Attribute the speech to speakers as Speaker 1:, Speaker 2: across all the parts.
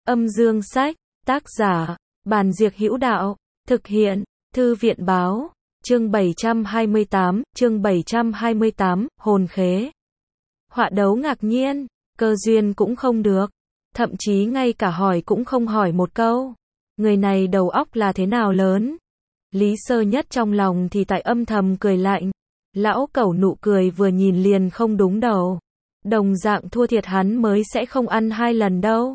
Speaker 1: Âm dương sách, tác giả, Bàn Diệc Hữu Đạo, thực hiện, Thư viện báo, chương 728, hồn khế. Họa đấu ngạc nhiên, cơ duyên cũng không được, thậm chí ngay cả hỏi cũng không hỏi một câu. Người này đầu óc là thế nào lớn? Lý Sơ Nhất trong lòng thì tại âm thầm cười lạnh. Lão cẩu nụ cười vừa nhìn liền không đúng đầu. Đồng dạng thua thiệt hắn mới sẽ không ăn hai lần đâu.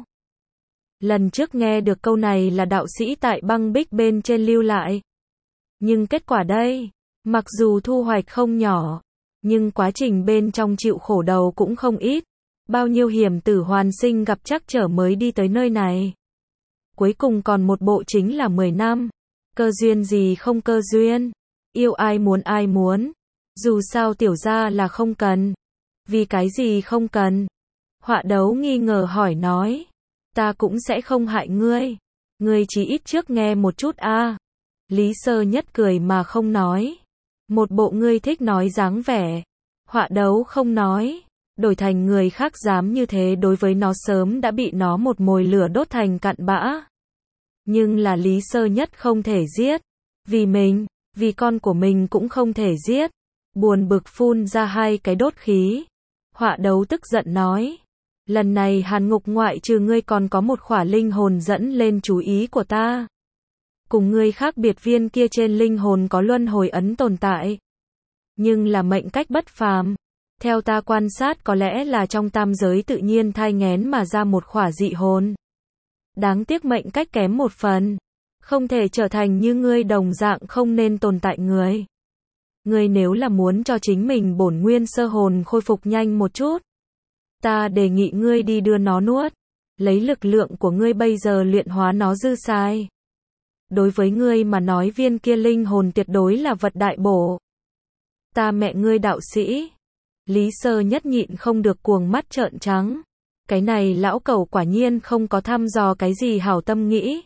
Speaker 1: Lần trước nghe được câu này là đạo sĩ tại băng bích bên trên lưu lại. Nhưng kết quả đây, mặc dù thu hoạch không nhỏ, nhưng quá trình bên trong chịu khổ đầu cũng không ít. Bao nhiêu hiểm tử hoàn sinh gặp trắc trở mới đi tới nơi này. Cuối cùng còn một bộ chính là 10 năm. Cơ duyên gì không cơ duyên. Yêu ai muốn. Dù sao tiểu gia là không cần. Vì cái gì không cần? Họa đấu nghi ngờ hỏi nói. Ta cũng sẽ không hại ngươi. Ngươi chỉ ít trước nghe một chút a. Lý Sơ Nhất cười mà không nói. Một bộ ngươi thích nói dáng vẻ. Họa đấu không nói. Đổi thành người khác dám như thế đối với nó sớm đã bị nó một mồi lửa đốt thành cặn bã. Nhưng là Lý Sơ Nhất không thể giết. Vì mình, vì con của mình cũng không thể giết. Buồn bực phun ra hai cái đốt khí. Họa đấu tức giận nói. Lần này Hàn Ngục ngoại trừ ngươi còn có một khỏa linh hồn dẫn lên chú ý của ta. Cùng ngươi khác biệt viên kia trên linh hồn có luân hồi ấn tồn tại. Nhưng là mệnh cách bất phàm. Theo ta quan sát có lẽ là trong tam giới tự nhiên thai nghén mà ra một khỏa dị hồn. Đáng tiếc mệnh cách kém một phần. Không thể trở thành như ngươi đồng dạng không nên tồn tại người. Ngươi nếu là muốn cho chính mình bổn nguyên sơ hồn khôi phục nhanh một chút. Ta đề nghị ngươi đi đưa nó nuốt. Lấy lực lượng của ngươi bây giờ luyện hóa nó dư sai. Đối với ngươi mà nói viên kia linh hồn tuyệt đối là vật đại bổ. Ta mẹ ngươi đạo sĩ. Lý Sơ Nhất nhịn không được cuồng mắt trợn trắng. Cái này lão cẩu quả nhiên không có thăm dò cái gì hảo tâm nghĩ.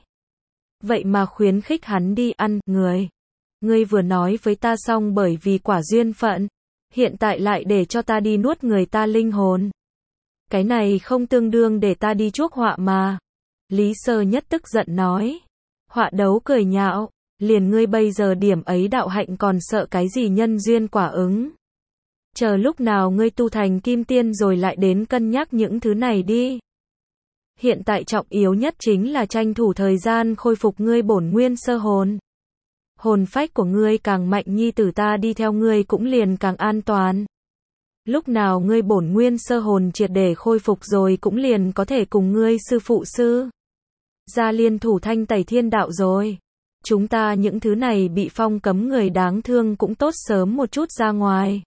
Speaker 1: Vậy mà khuyến khích hắn đi ăn người. Ngươi vừa nói với ta xong bởi vì quả duyên phận. Hiện tại lại để cho ta đi nuốt người ta linh hồn. Cái này không tương đương để ta đi chuốc họa mà. Lý Sơ Nhất tức giận nói. Họa đấu cười nhạo. Liền ngươi bây giờ điểm ấy đạo hạnh còn sợ cái gì nhân duyên quả ứng. Chờ lúc nào ngươi tu thành kim tiên rồi lại đến cân nhắc những thứ này đi. Hiện tại trọng yếu nhất chính là tranh thủ thời gian khôi phục ngươi bổn nguyên sơ hồn. Hồn phách của ngươi càng mạnh nhi tử ta đi theo ngươi cũng liền càng an toàn. Lúc nào ngươi bổn nguyên sơ hồn triệt để khôi phục rồi cũng liền có thể cùng ngươi sư phụ sư gia liên thủ thanh tẩy thiên đạo rồi. Chúng ta những thứ này bị phong cấm người đáng thương cũng tốt sớm một chút ra ngoài.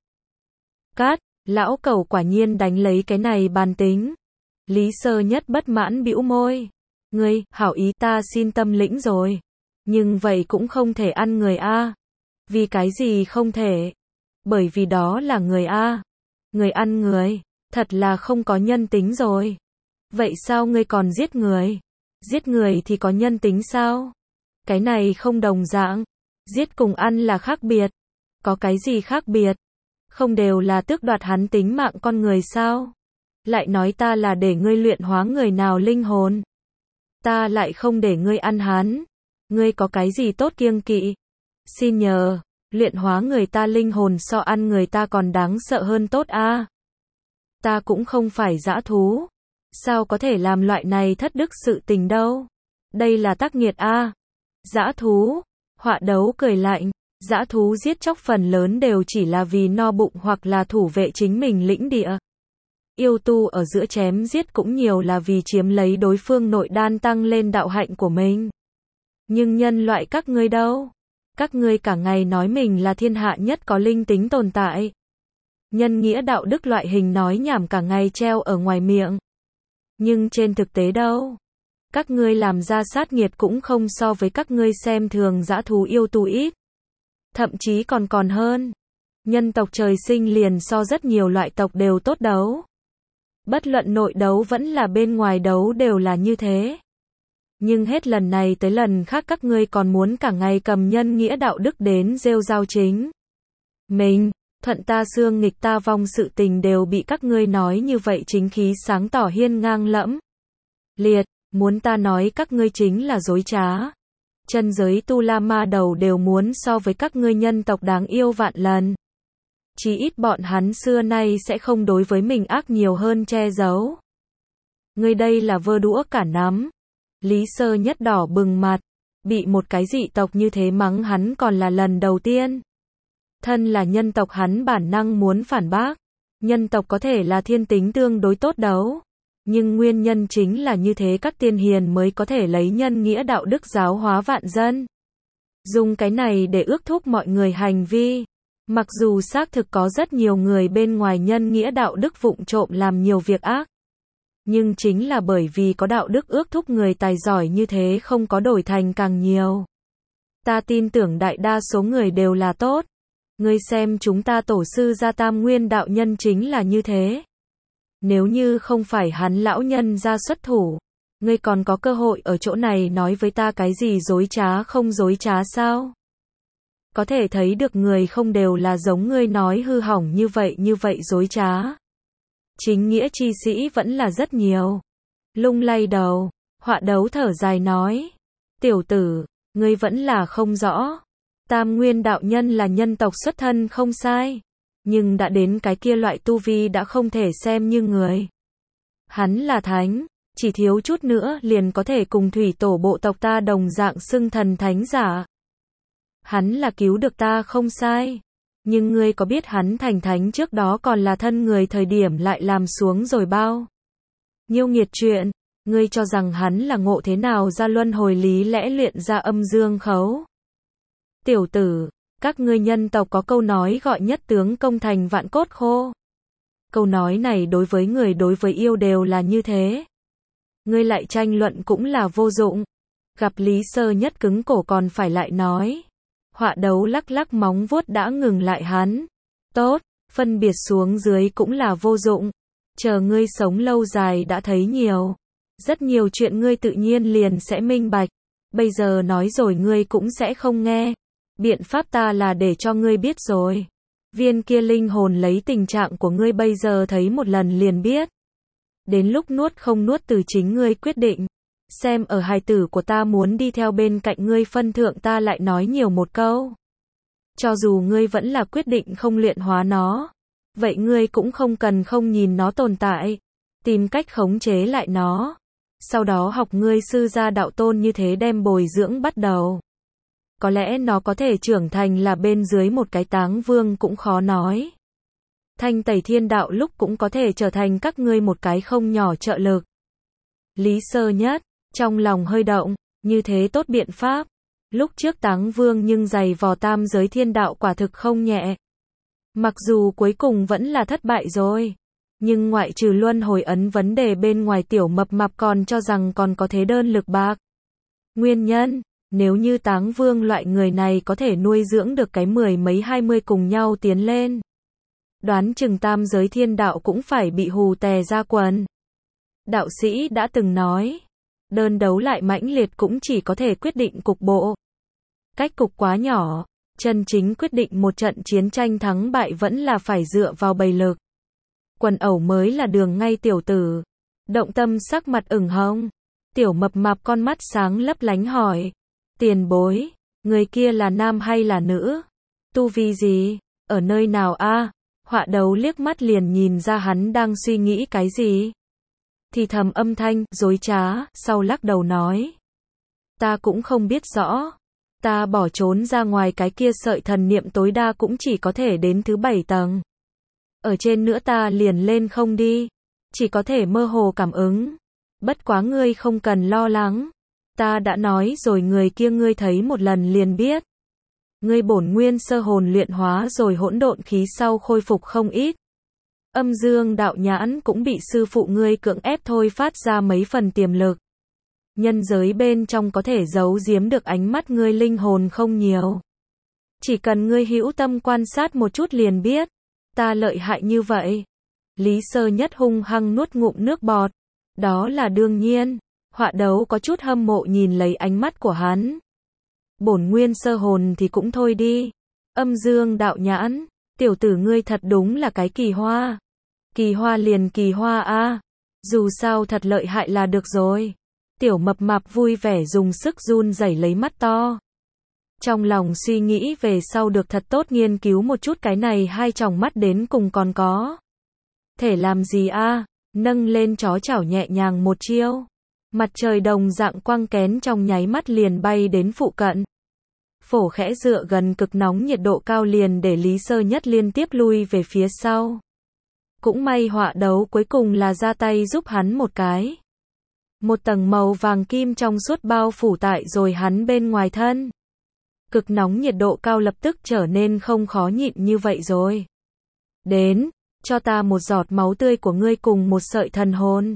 Speaker 1: Cát, lão cẩu quả nhiên đánh lấy cái này bàn tính. Lý Sơ Nhất bất mãn bĩu môi. Ngươi, hảo ý ta xin tâm lĩnh rồi. Nhưng vậy cũng không thể ăn người a. Vì cái gì không thể? Bởi vì đó là người a. Người ăn người, thật là không có nhân tính rồi. Vậy sao ngươi còn giết người? Giết người thì có nhân tính sao? Cái này không đồng dạng. Giết cùng ăn là khác biệt. Có cái gì khác biệt? Không đều là tước đoạt hắn tính mạng con người sao? Lại nói ta là để ngươi luyện hóa người nào linh hồn. Ta lại không để ngươi ăn hắn. Ngươi có cái gì tốt kiêng kỵ? Xin nhờ, luyện hóa người ta linh hồn so ăn người ta còn đáng sợ hơn tốt a. Ta cũng không phải dã thú. Sao có thể làm loại này thất đức sự tình đâu? Đây là tác nghiệt a. Dã thú, họa đấu cười lạnh. Dã thú giết chóc phần lớn đều chỉ là vì no bụng hoặc là thủ vệ chính mình lĩnh địa. Yêu tu ở giữa chém giết cũng nhiều là vì chiếm lấy đối phương nội đan tăng lên đạo hạnh của mình. Nhưng nhân loại các ngươi đâu? Các ngươi cả ngày nói mình là thiên hạ nhất có linh tính tồn tại. Nhân nghĩa đạo đức loại hình nói nhảm cả ngày treo ở ngoài miệng. Nhưng trên thực tế đâu? Các ngươi làm ra sát nghiệt cũng không so với các ngươi xem thường dã thú yêu tu ít. Thậm chí còn hơn. Nhân tộc trời sinh liền so rất nhiều loại tộc đều tốt đấu. Bất luận nội đấu vẫn là bên ngoài đấu đều là như thế. Nhưng hết lần này tới lần khác các ngươi còn muốn cả ngày cầm nhân nghĩa đạo đức đến rêu rao chính mình, thuận ta xương nghịch ta vong sự tình đều bị các ngươi nói như vậy chính khí sáng tỏ hiên ngang lẫm liệt. Muốn ta nói các ngươi chính là dối trá. Chân giới Tu La Ma đầu đều muốn so với các ngươi nhân tộc đáng yêu vạn lần. Chí ít bọn hắn xưa nay sẽ không đối với mình ác nhiều hơn che giấu. Ngươi đây là vơ đũa cả nắm. Lý Sơ Nhất đỏ bừng mặt, bị một cái dị tộc như thế mắng hắn còn là lần đầu tiên. Thân là nhân tộc hắn bản năng muốn phản bác. Nhân tộc có thể là thiên tính tương đối tốt đấu. Nhưng nguyên nhân chính là như thế các tiên hiền mới có thể lấy nhân nghĩa đạo đức giáo hóa vạn dân. Dùng cái này để ước thúc mọi người hành vi. Mặc dù xác thực có rất nhiều người bên ngoài nhân nghĩa đạo đức vụng trộm làm nhiều việc ác. Nhưng chính là bởi vì có đạo đức ước thúc người tài giỏi như thế không có đổi thành càng nhiều. Ta tin tưởng đại đa số người đều là tốt. Ngươi xem chúng ta tổ sư gia Tam Nguyên đạo nhân chính là như thế. Nếu như không phải hắn lão nhân ra xuất thủ, ngươi còn có cơ hội ở chỗ này nói với ta cái gì dối trá không dối trá sao? Có thể thấy được người không đều là giống ngươi nói hư hỏng như vậy dối trá. Chính nghĩa chi sĩ vẫn là rất nhiều. Lung lay đầu, Họa Đấu thở dài nói. Tiểu tử, ngươi vẫn là không rõ. Tam Nguyên đạo nhân là nhân tộc xuất thân không sai. Nhưng đã đến cái kia loại tu vi đã không thể xem như người. Hắn là thánh, chỉ thiếu chút nữa liền có thể cùng thủy tổ bộ tộc ta đồng dạng xưng thần thánh giả. Hắn là cứu được ta không sai. Nhưng ngươi có biết hắn thành thánh trước đó còn là thân người thời điểm lại làm xuống rồi bao nhiêu nghiệt chuyện, ngươi cho rằng hắn là ngộ thế nào ra luân hồi lý lẽ luyện ra âm dương khấu. Tiểu tử, các ngươi nhân tộc có câu nói gọi nhất tướng công thành vạn cốt khô. Câu nói này đối với người đối với yêu đều là như thế. Ngươi lại tranh luận cũng là vô dụng. Gặp Lý Sơ Nhất cứng cổ còn phải lại nói. Họa Đấu lắc lắc móng vuốt đã ngừng lại hắn. Tốt, phân biệt xuống dưới cũng là vô dụng. Chờ ngươi sống lâu dài đã thấy nhiều. Rất nhiều chuyện ngươi tự nhiên liền sẽ minh bạch. Bây giờ nói rồi ngươi cũng sẽ không nghe. Biện pháp ta là để cho ngươi biết rồi. Viên kia linh hồn lấy tình trạng của ngươi bây giờ thấy một lần liền biết. Đến lúc nuốt không nuốt từ chính ngươi quyết định. Xem ở hài tử của ta muốn đi theo bên cạnh ngươi phân thượng ta lại nói nhiều một câu. Cho dù ngươi vẫn là quyết định không luyện hóa nó. Vậy ngươi cũng không cần không nhìn nó tồn tại. Tìm cách khống chế lại nó. Sau đó học ngươi sư gia đạo tôn như thế đem bồi dưỡng bắt đầu. Có lẽ nó có thể trưởng thành là bên dưới một cái Táng Vương cũng khó nói. Thanh tẩy thiên đạo lúc cũng có thể trở thành các ngươi một cái không nhỏ trợ lực. Lý Sơ Nhất, trong lòng hơi động, như thế tốt biện pháp. Lúc trước Táng Vương nhưng giày vò tam giới thiên đạo quả thực không nhẹ. Mặc dù cuối cùng vẫn là thất bại rồi. Nhưng ngoại trừ luân hồi ấn vấn đề bên ngoài tiểu mập mạp còn cho rằng còn có thế đơn lực bạc. Nguyên nhân, nếu như Táng Vương loại người này có thể nuôi dưỡng được cái 10 mấy 20 cùng nhau tiến lên. Đoán chừng tam giới thiên đạo cũng phải bị hù tè ra quần. Đạo sĩ đã từng nói, đơn đấu lại mãnh liệt cũng chỉ có thể quyết định cục bộ. Cách cục quá nhỏ, chân chính quyết định một trận chiến tranh thắng bại vẫn là phải dựa vào bầy lực. Quần ẩu mới là đường ngay tiểu tử. Động Tâm sắc mặt ửng hồng. Tiểu mập mạp con mắt sáng lấp lánh hỏi. Tiền bối, người kia là nam hay là nữ? Tu vi gì? Ở nơi nào a? Họa Đấu liếc mắt liền nhìn ra hắn đang suy nghĩ cái gì. Thì thầm âm thanh, dối trá, sau lắc đầu nói. Ta cũng không biết rõ. Ta bỏ trốn ra ngoài cái kia sợi thần niệm tối đa cũng chỉ có thể đến thứ 7 tầng. Ở trên nữa ta liền lên không đi. Chỉ có thể mơ hồ cảm ứng. Bất quá ngươi không cần lo lắng. Ta đã nói rồi người kia ngươi thấy một lần liền biết. Ngươi bổn nguyên sơ hồn luyện hóa rồi hỗn độn khí sau khôi phục không ít. Âm dương đạo nhãn cũng bị sư phụ ngươi cưỡng ép thôi phát ra mấy phần tiềm lực. Nhân giới bên trong có thể giấu giếm được ánh mắt ngươi linh hồn không nhiều. Chỉ cần ngươi hữu tâm quan sát một chút liền biết. Ta lợi hại như vậy. Lý Sơ Nhất hung hăng nuốt ngụm nước bọt. Đó là đương nhiên. Họa Đấu có chút hâm mộ nhìn lấy ánh mắt của hắn. Bổn nguyên sơ hồn thì cũng thôi đi. Âm dương đạo nhãn. Tiểu tử ngươi thật đúng là cái kỳ hoa. Kỳ hoa liền kỳ hoa a. Dù sao thật lợi hại là được rồi. Tiểu mập mạp vui vẻ dùng sức run rẩy lấy mắt to. Trong lòng suy nghĩ về sau được thật tốt nghiên cứu một chút cái này hai tròng mắt đến cùng còn có thể làm gì a? Nâng lên chó chảo nhẹ nhàng một chiêu. Mặt trời đồng dạng quang kén trong nháy mắt liền bay đến phụ cận. Phổ khẽ dựa gần cực nóng nhiệt độ cao liền để Lý Sơ Nhất liên tiếp lui về phía sau. Cũng may họa đấu cuối cùng là ra tay giúp hắn một cái. Một tầng màu vàng kim trong suốt bao phủ tại rồi hắn bên ngoài thân. Cực nóng nhiệt độ cao lập tức trở nên không khó nhịn như vậy rồi. Đến, cho ta một giọt máu tươi của ngươi cùng một sợi thần hồn.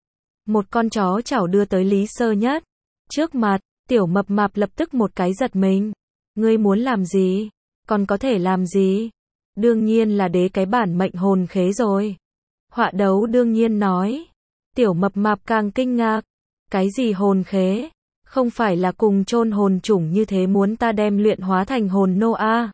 Speaker 1: Một con chó chảo đưa tới Lý Sơ Nhất. Trước mặt, tiểu mập mạp lập tức một cái giật mình. Ngươi muốn làm gì? Còn có thể làm gì? Đương nhiên là đế cái bản mệnh hồn khế rồi. Họa đấu đương nhiên nói. Tiểu mập mạp càng kinh ngạc. Cái gì hồn khế? Không phải là cùng chôn hồn chủng như thế muốn ta đem luyện hóa thành hồn nô a?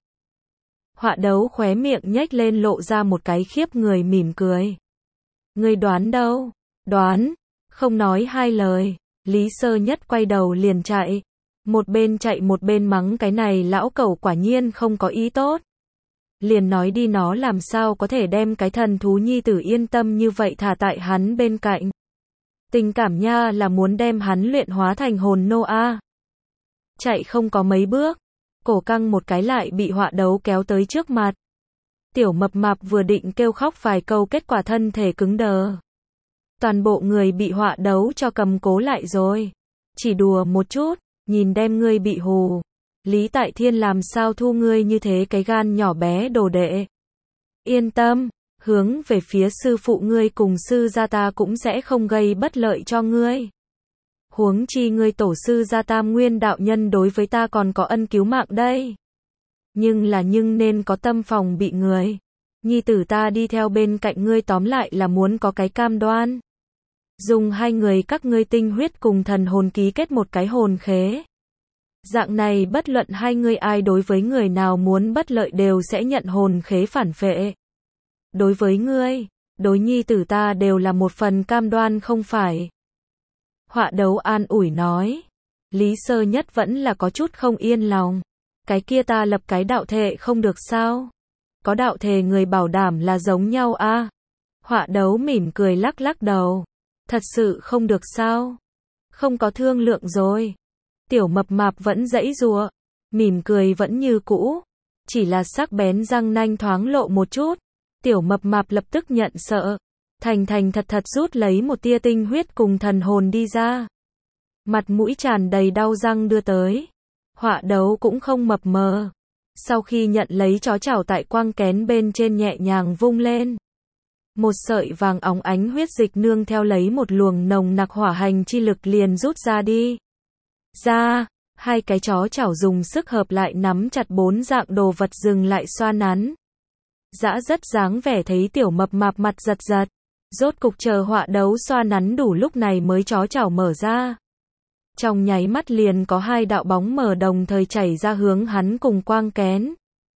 Speaker 1: Họa đấu khóe miệng nhếch lên lộ ra một cái khiếp người mỉm cười. Ngươi đoán đâu? Đoán. Không nói hai lời, Lý Sơ Nhất quay đầu liền chạy. Một bên chạy một bên mắng cái này lão cẩu quả nhiên không có ý tốt. Liền nói đi nó làm sao có thể đem cái thần thú nhi tử yên tâm như vậy thả tại hắn bên cạnh. Tình cảm nha là muốn đem hắn luyện hóa thành hồn nô a. Chạy không có mấy bước, cổ căng một cái lại bị họa đấu kéo tới trước mặt. Tiểu mập mạp vừa định kêu khóc vài câu kết quả thân thể cứng đờ. Toàn bộ người bị họa đấu cho cầm cố lại rồi. Chỉ đùa một chút, nhìn đem ngươi bị hù. Lý Tại Thiên làm sao thu ngươi như thế cái gan nhỏ bé đồ đệ. Yên tâm, hướng về phía sư phụ ngươi cùng sư gia ta cũng sẽ không gây bất lợi cho ngươi. Huống chi ngươi tổ sư gia Tam Nguyên đạo nhân đối với ta còn có ân cứu mạng đây. Nhưng nên có tâm phòng bị người. Nhi tử ta đi theo bên cạnh ngươi tóm lại là muốn có cái cam đoan. Dùng hai người các ngươi tinh huyết cùng thần hồn ký kết một cái hồn khế. Dạng này bất luận hai người ai đối với người nào muốn bất lợi đều sẽ nhận hồn khế phản phệ. Đối với ngươi, đối nhi tử ta đều là một phần cam đoan không phải. Họa đấu an ủi nói. Lý Sơ Nhất vẫn là có chút không yên lòng. Cái kia ta lập cái đạo thệ không được sao? Có đạo thề người bảo đảm là giống nhau a? Họa đấu mỉm cười lắc lắc đầu. Thật sự không được sao? Không có thương lượng rồi. Tiểu mập mạp vẫn giãy giụa, mỉm cười vẫn như cũ, chỉ là sắc bén răng nanh thoáng lộ một chút. Tiểu mập mạp lập tức nhận sợ, thành thật rút lấy một tia tinh huyết cùng thần hồn đi ra. Mặt mũi tràn đầy đau răng đưa tới. Họa đấu cũng không mập mờ. Sau khi nhận lấy chó chảo tại quang kén bên trên nhẹ nhàng vung lên. Một sợi vàng óng ánh huyết dịch nương theo lấy một luồng nồng nặc hỏa hành chi lực liền rút ra đi. Ra, hai cái chó chảo dùng sức hợp lại nắm chặt bốn dạng đồ vật dừng lại xoa nắn. Dã rất dáng vẻ thấy tiểu mập mạp mặt giật giật. Rốt cục chờ họa đấu xoa nắn đủ lúc này mới chó chảo mở ra. Trong nháy mắt liền có hai đạo bóng mờ đồng thời chảy ra hướng hắn cùng quang kén.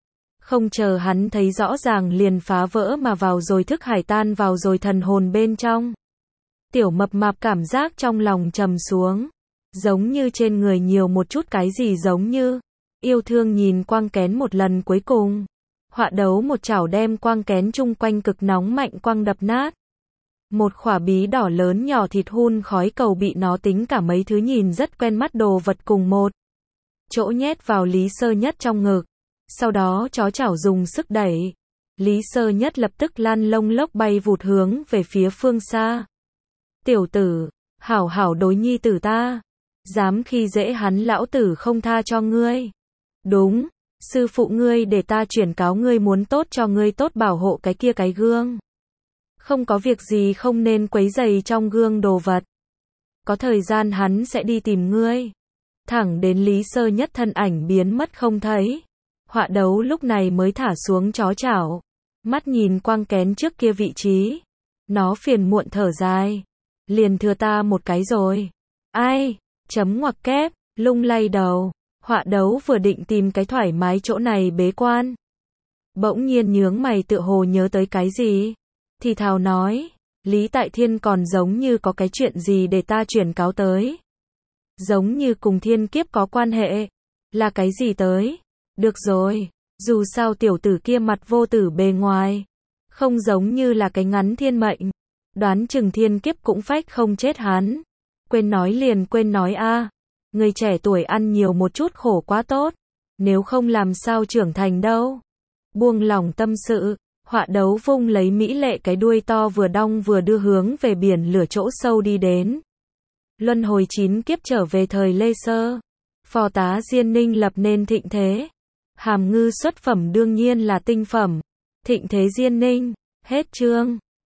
Speaker 1: Không chờ hắn thấy rõ ràng liền phá vỡ mà vào rồi thức hải tan vào rồi thần hồn bên trong. Tiểu mập mạp cảm giác trong lòng trầm xuống. Giống như trên người nhiều một chút cái gì giống như. Yêu thương nhìn quang kén một lần cuối cùng. Họa đấu một chảo đem quang kén chung quanh cực nóng mạnh quang đập nát. Một khỏa bí đỏ lớn nhỏ thịt hun khói cầu bị nó tính cả mấy thứ nhìn rất quen mắt đồ vật cùng một chỗ nhét vào Lý Sơ Nhất trong ngực. Sau đó chó chảo dùng sức đẩy. Lý Sơ Nhất lập tức lăn lông lốc bay vụt hướng về phía phương xa. Tiểu tử, hảo hảo đối nhi tử ta. Dám khi dễ hắn lão tử không tha cho ngươi. Đúng, sư phụ ngươi để ta chuyển cáo ngươi muốn tốt cho ngươi tốt bảo hộ cái kia cái gương. Không có việc gì không nên quấy rầy trong gương đồ vật. Có thời gian hắn sẽ đi tìm ngươi. Thẳng đến Lý Sơ Nhất thân ảnh biến mất không thấy. Họa đấu lúc này mới thả xuống chó chảo. Mắt nhìn quang kén trước kia vị trí. Nó phiền muộn thở dài. Liền thừa ta một cái rồi. Ai? Chấm ngoặc kép, lung lay đầu. Họa đấu vừa định tìm cái thoải mái chỗ này bế quan. Bỗng nhiên nhướng mày tựa hồ nhớ tới cái gì. Thì thào nói. Lý Tại Thiên còn giống như có cái chuyện gì để ta chuyển cáo tới. Giống như cùng thiên kiếp có quan hệ. Là cái gì tới? Được rồi, dù sao tiểu tử kia mặt vô tử bề ngoài. Không giống như là cái ngắn thiên mệnh. Đoán chừng thiên kiếp cũng phách không chết hắn. Quên nói liền quên nói a. Người trẻ tuổi ăn nhiều một chút khổ quá tốt. Nếu không làm sao trưởng thành đâu. Buông lỏng tâm sự. Họa đấu vung lấy mỹ lệ cái đuôi to vừa đong vừa đưa hướng về biển lửa chỗ sâu đi đến. Luân hồi 9 kiếp trở về thời Lê Sơ. Phò tá Diên Ninh lập nên thịnh thế. Hàm ngư xuất phẩm đương nhiên là tinh phẩm. Thịnh thế Diên Ninh. Hết chương.